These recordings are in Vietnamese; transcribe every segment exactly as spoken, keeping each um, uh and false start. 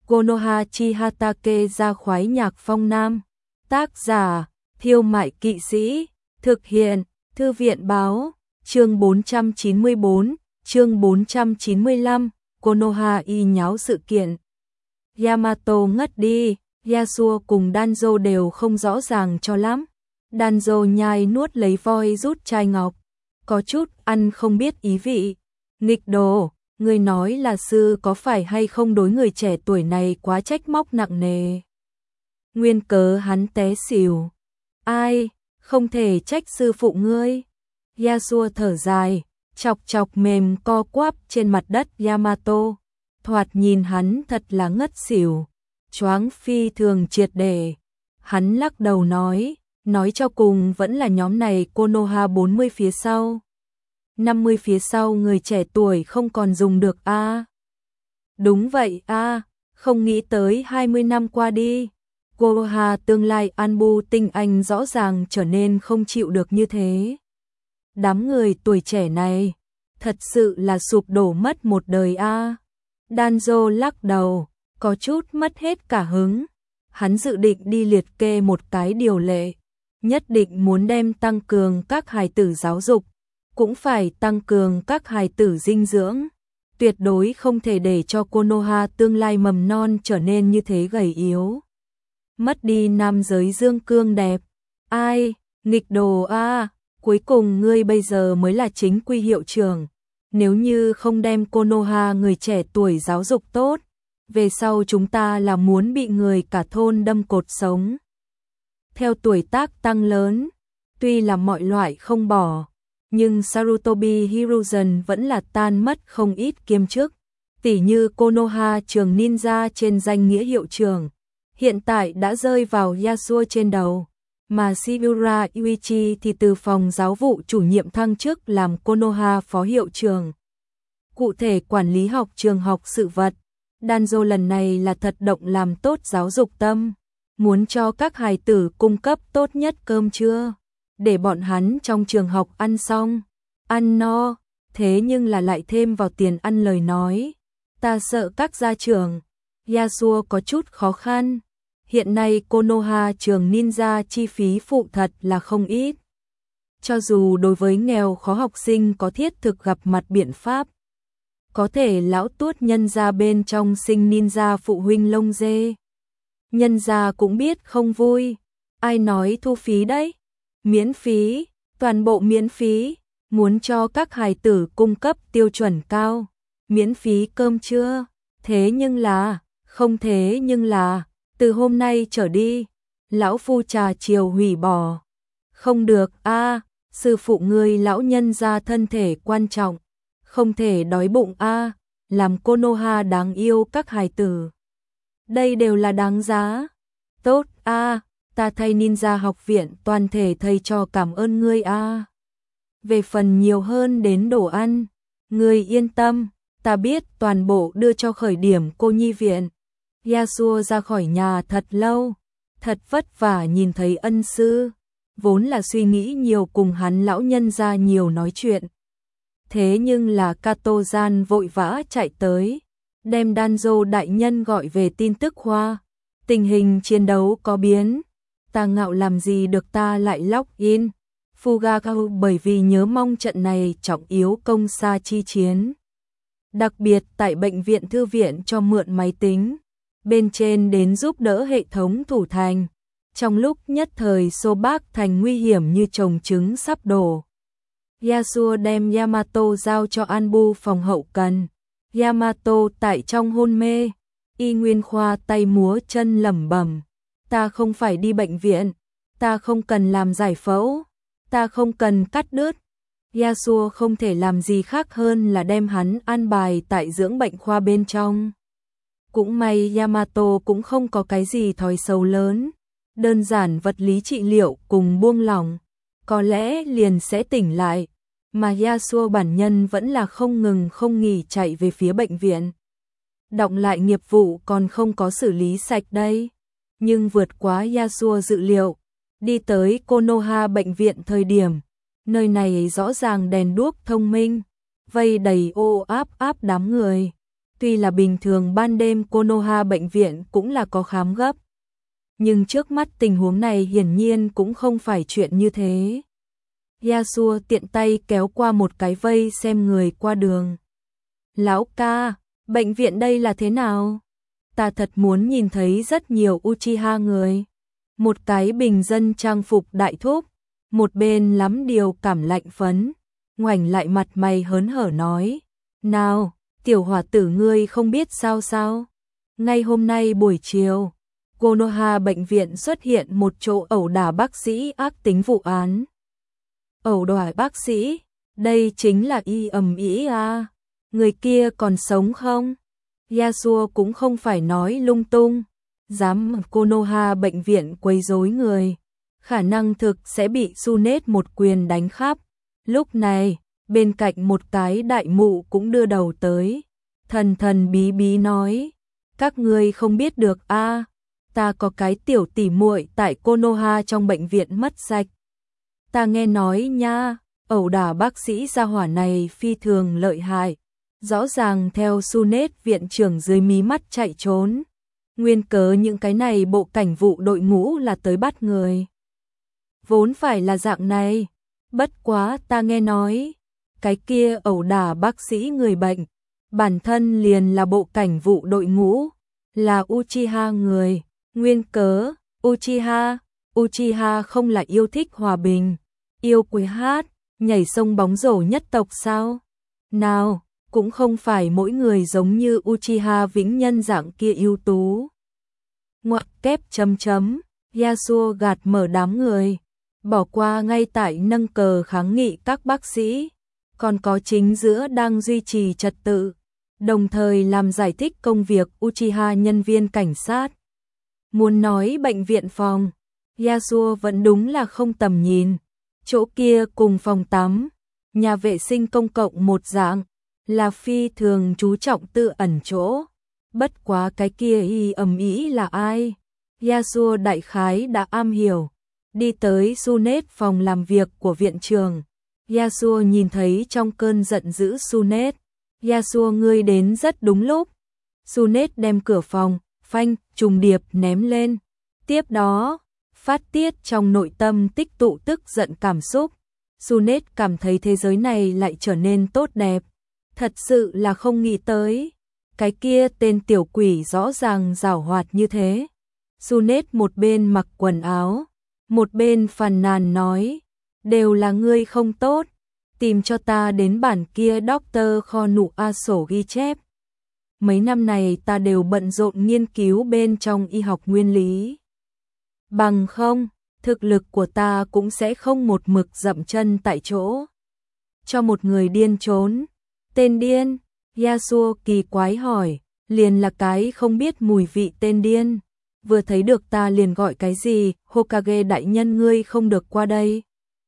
Konoha Chihatake ra khoái nhạc phong nam. Tác giả, Thiêu Mại Kỵ Sĩ. Thực hiện, Thư viện Báo. Chương bốn trăm chín mươi bốn, chương bốn trăm chín mươi lăm, Konoha y nháo sự kiện. Yamato ngất đi, Yasuo cùng Danzo đều không rõ ràng cho lắm. Danzo nhai nuốt lấy voi rút chai ngọc, có chút ăn không biết ý vị. Nghịch đồ, người nói là sư có phải hay không đối người trẻ tuổi này quá trách móc nặng nề. Nguyên cớ hắn té xỉu. Ai, không thể trách sư phụ ngươi. Yasuo thở dài, chọc chọc mềm co quắp trên mặt đất Yamato. Thoạt nhìn hắn thật là ngất xỉu, choáng phi thường triệt để. Hắn lắc đầu nói, nói cho cùng vẫn là nhóm này Konoha bốn mươi phía sau. năm mươi phía sau người trẻ tuổi không còn dùng được a. À. Đúng vậy a, à, không nghĩ tới hai mươi năm qua đi, Konoha tương lai Anbu tinh anh rõ ràng trở nên không chịu được như thế. Đám người tuổi trẻ này, thật sự là sụp đổ mất một đời a. À. Danzo lắc đầu, có chút mất hết cả hứng. Hắn dự định đi liệt kê một cái điều lệ, nhất định muốn đem tăng cường các hài tử giáo dục, cũng phải tăng cường các hài tử dinh dưỡng. Tuyệt đối không thể để cho Konoha tương lai mầm non trở nên như thế gầy yếu. Mất đi nam giới dương cương đẹp. Ai, nghịch đồ a, à, cuối cùng ngươi bây giờ mới là chính quy hiệu trưởng. Nếu như không đem Konoha người trẻ tuổi giáo dục tốt, về sau chúng ta là muốn bị người cả thôn đâm cột sống. Theo tuổi tác tăng lớn, tuy là mọi loại không bỏ, nhưng Sarutobi Hiruzen vẫn là tan mất không ít kiêm chức. Tỉ như Konoha trường ninja trên danh nghĩa hiệu trưởng, hiện tại đã rơi vào Yasuo trên đầu. Mà Shibuya Yuichi thì từ phòng giáo vụ chủ nhiệm thăng chức làm Konoha phó hiệu trưởng. Cụ thể quản lý học trường học sự vật. Danzo lần này là thật động làm tốt giáo dục tâm, muốn cho các hài tử cung cấp tốt nhất cơm trưa, để bọn hắn trong trường học ăn xong, ăn no, thế nhưng là lại thêm vào tiền ăn lời nói. Ta sợ các gia trưởng. Yasuo có chút khó khăn. Hiện nay Konoha trường ninja chi phí phụ thật là không ít. Cho dù đối với nghèo khó học sinh có thiết thực gặp mặt biện pháp. Có thể lão tuốt nhân gia bên trong sinh ninja phụ huynh lông dê. Nhân gia cũng biết không vui. Ai nói thu phí đấy? Miễn phí, toàn bộ miễn phí. Muốn cho các hài tử cung cấp tiêu chuẩn cao. Miễn phí cơm trưa. Thế nhưng là, không thế nhưng là, từ hôm nay trở đi, lão phu trà chiều hủy bỏ. Không được a, à, sư phụ ngươi lão nhân gia thân thể quan trọng, không thể đói bụng a, à, làm Konoha đáng yêu các hài tử. Đây đều là đáng giá. Tốt a, à, ta thay ninja học viện toàn thể thầy trò cảm ơn ngươi a. À. Về phần nhiều hơn đến đồ ăn, ngươi yên tâm, ta biết toàn bộ đưa cho khởi điểm cô nhi viện. Yasuo ra khỏi nhà thật lâu, thật vất vả nhìn thấy ân sư, vốn là suy nghĩ nhiều cùng hắn lão nhân ra nhiều nói chuyện. Thế nhưng là Kato-gian vội vã chạy tới, đem Danzo đại nhân gọi về tin tức khoa. Tình hình chiến đấu có biến, ta ngạo làm gì được ta lại log in. Fugakawa bởi vì nhớ mong trận này trọng yếu công xa chi chiến. Đặc biệt tại bệnh viện thư viện cho mượn máy tính. Bên trên đến giúp đỡ hệ thống thủ thành. Trong lúc nhất thời xô bác thành nguy hiểm như chồng trứng sắp đổ. Yasuo đem Yamato giao cho Anbu phòng hậu cần. Yamato tại trong hôn mê. Y Nguyên Khoa tay múa chân lẩm bẩm. Ta không phải đi bệnh viện. Ta không cần làm giải phẫu. Ta không cần cắt đứt. Yasuo không thể làm gì khác hơn là đem hắn an bài tại dưỡng bệnh khoa bên trong. Cũng may Yamato cũng không có cái gì thói xấu lớn, đơn giản vật lý trị liệu cùng buông lỏng, có lẽ liền sẽ tỉnh lại, mà Yasuo bản nhân vẫn là không ngừng không nghỉ chạy về phía bệnh viện. Đọng lại nghiệp vụ còn không có xử lý sạch đây, nhưng vượt quá Yasuo dự liệu, đi tới Konoha bệnh viện thời điểm, nơi này rõ ràng đèn đuốc thông minh, vây đầy ô áp áp đám người. Tuy là bình thường ban đêm Konoha bệnh viện cũng là có khám gấp. Nhưng trước mắt tình huống này hiển nhiên cũng không phải chuyện như thế. Yasuo tiện tay kéo qua một cái vây xem người qua đường. Lão ca, bệnh viện đây là thế nào? Ta thật muốn nhìn thấy rất nhiều Uchiha người. Một cái bình dân trang phục đại thúc, một bên lắm điều cảm lạnh phấn, ngoảnh lại mặt mày hớn hở nói. Nào, tiểu hòa tử ngươi không biết sao sao? Ngay hôm nay buổi chiều, Konoha bệnh viện xuất hiện một chỗ ẩu đả bác sĩ ác tính vụ án. Ẩu đả bác sĩ, đây chính là y ầm ĩ à, người kia còn sống không? Yasuo cũng không phải nói lung tung, dám Konoha bệnh viện quấy rối người, khả năng thực sẽ bị Tsunade một quyền đánh khắp. Lúc này, bên cạnh một cái đại mụ cũng đưa đầu tới, thần thần bí bí nói, các ngươi không biết được a, à, ta có cái tiểu tỉ muội tại Konoha trong bệnh viện mất sạch. Ta nghe nói nha, ẩu đả bác sĩ gia hỏa này phi thường lợi hại, rõ ràng theo Tsunade viện trưởng dưới mí mắt chạy trốn. Nguyên cớ những cái này bộ cảnh vụ đội ngũ là tới bắt người. Vốn phải là dạng này, bất quá ta nghe nói, cái kia ẩu đả bác sĩ người bệnh, bản thân liền là bộ cảnh vụ đội ngũ, là Uchiha người. Nguyên cớ, Uchiha, Uchiha không là yêu thích hòa bình, yêu quý hát, nhảy sông bóng rổ nhất tộc sao? Nào, cũng không phải mỗi người giống như Uchiha Vĩnh Nhân dạng kia ưu tú. Ngoặc kép chấm chấm, Yasuo gạt mở đám người, bỏ qua ngay tại nâng cờ kháng nghị các bác sĩ, còn có chính giữa đang duy trì trật tự, đồng thời làm giải thích công việc Uchiha nhân viên cảnh sát. Muốn nói bệnh viện phòng, Yasuo vẫn đúng là không tầm nhìn, chỗ kia cùng phòng tắm, nhà vệ sinh công cộng một dạng, là phi thường chú trọng tự ẩn chỗ. Bất quá cái kia y ầm ĩ là ai? Yasuo đại khái đã am hiểu, đi tới Tsunade phòng làm việc của viện trưởng. Yasuo nhìn thấy trong cơn giận dữ Tsunade. Yasuo ngươi đến rất đúng lúc. Tsunade đem cửa phòng, phanh, trùng điệp ném lên. Tiếp đó, phát tiết trong nội tâm tích tụ tức giận cảm xúc. Tsunade cảm thấy thế giới này lại trở nên tốt đẹp. Thật sự là không nghĩ tới. Cái kia tên tiểu quỷ rõ ràng giảo hoạt như thế. Tsunade một bên mặc quần áo, một bên phàn nàn nói, đều là ngươi không tốt, tìm cho ta đến bản kia Doctor Kho nụ a sổ ghi chép. Mấy năm này ta đều bận rộn nghiên cứu bên trong y học nguyên lý. Bằng không, thực lực của ta cũng sẽ không một mực dậm chân tại chỗ. Cho một người điên trốn. Tên điên? Yasuo kỳ quái hỏi, liền là cái không biết mùi vị tên điên. Vừa thấy được ta liền gọi cái gì, Hokage đại nhân ngươi không được qua đây.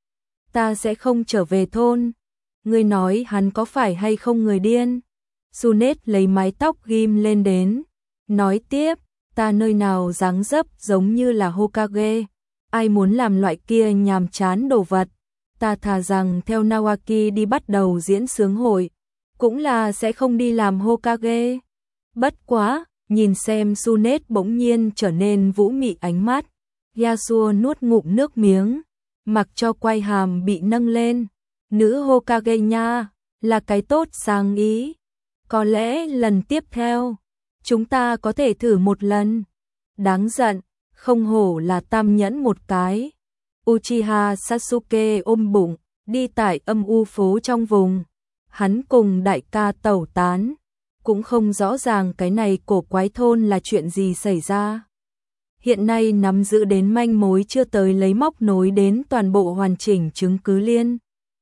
Ta sẽ không trở về thôn. Ngươi nói hắn có phải hay không người điên? Tsunade lấy mái tóc ghim lên đến, nói tiếp, ta nơi nào dáng dấp giống như là Hokage, ai muốn làm loại kia nhàm chán đồ vật, ta thà rằng theo Nawaki đi bắt đầu diễn sướng hội, cũng là sẽ không đi làm Hokage. Bất quá, nhìn xem Tsunade bỗng nhiên trở nên vũ mị ánh mắt, Yasuo nuốt ngụm nước miếng, mặc cho quai hàm bị nâng lên, nữ Hokage nha, là cái tốt sáng ý. Có lẽ lần tiếp theo, chúng ta có thể thử một lần. Đáng giận, không hổ là tam nhẫn một cái. Uchiha Sasuke ôm bụng, đi tại âm u phố trong vùng. Hắn cùng đại ca tẩu tán, cũng không rõ ràng cái này cổ quái thôn là chuyện gì xảy ra. Hiện nay nắm giữ đến manh mối chưa tới lấy móc nối đến toàn bộ hoàn chỉnh chứng cứ liên.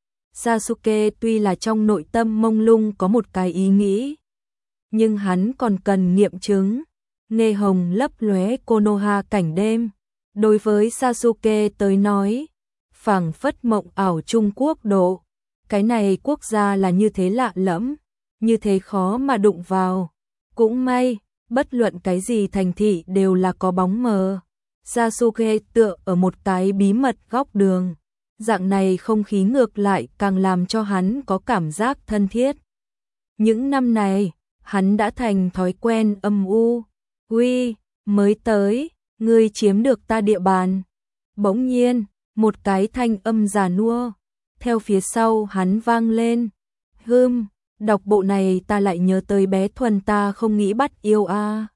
Sasuke tuy là trong nội tâm mông lung có một cái ý nghĩ, nhưng hắn còn cần nghiệm chứng. Nghe hồng lấp lóe Konoha cảnh đêm, đối với Sasuke tới nói, phảng phất mộng ảo Trung Quốc độ. Cái này quốc gia là như thế lạ lẫm, như thế khó mà đụng vào. Cũng may, bất luận cái gì thành thị đều là có bóng mờ. Sasuke tựa ở một cái bí mật góc đường. Dạng này không khí ngược lại càng làm cho hắn có cảm giác thân thiết. Những năm này, hắn đã thành thói quen âm u. Uy, mới tới, ngươi chiếm được ta địa bàn. Bỗng nhiên, một cái thanh âm già nua, theo phía sau hắn vang lên. Hừm, đọc bộ này ta lại nhớ tới bé Thuần ta không nghĩ bắt yêu a. À.